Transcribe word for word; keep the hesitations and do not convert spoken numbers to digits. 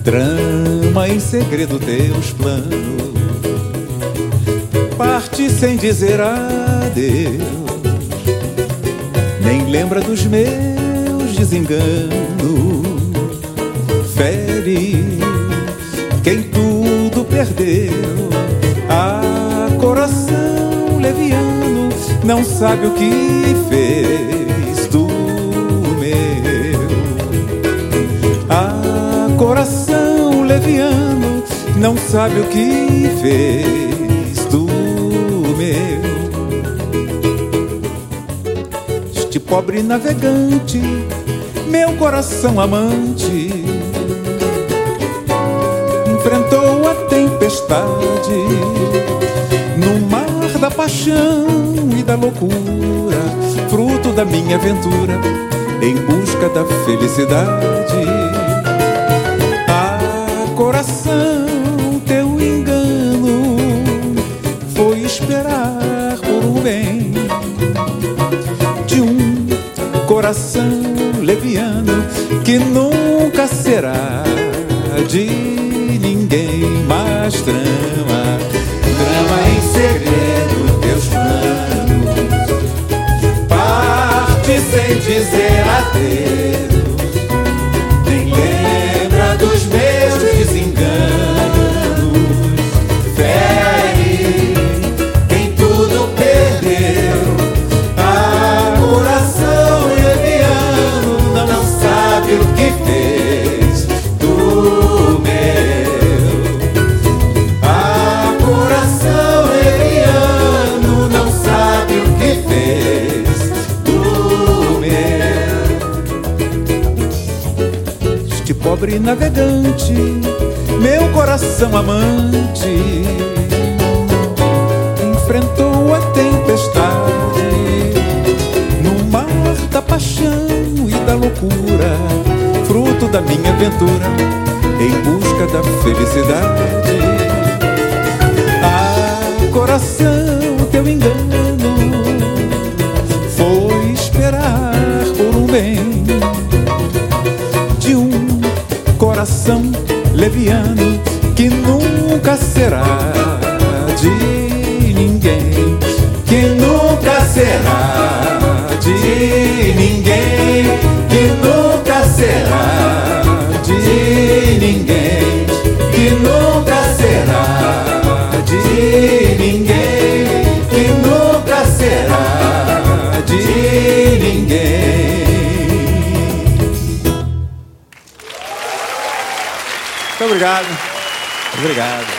Trama em segredo teus planos, parte sem dizer adeus, nem lembra dos meus desenganos. Fere quem tudo perdeu, a coração leviano não sabe o que fez do meu. A coração leviano não sabe o que fez do meu. Este pobre navegante, meu coração amante, enfrentou a tempestade no mar da paixão e da loucura, fruto da minha aventura em busca da felicidade. Ah, coração, teu engano foi esperar por um bem de um coração leviano que nunca será de ninguém. Mais trama, trama em segredo teus planos, parte sem dizer adeus, nem lembra dos meus desenganos. Fere quem tudo perdeu, ah, coração leviano não sabe o que fez do meu. Pobre navegante, meu coração amante, enfrentou a tempestade no mar da paixão e da loucura, fruto da minha aventura em busca da felicidade. Ah, coração, teu engano foi esperar por um bem de um coração leviano que nunca será de ninguém, que nunca será de ninguém, que nunca será de ninguém, que nunca será de ninguém, que nunca será de ninguém. Muito obrigado. Obrigado.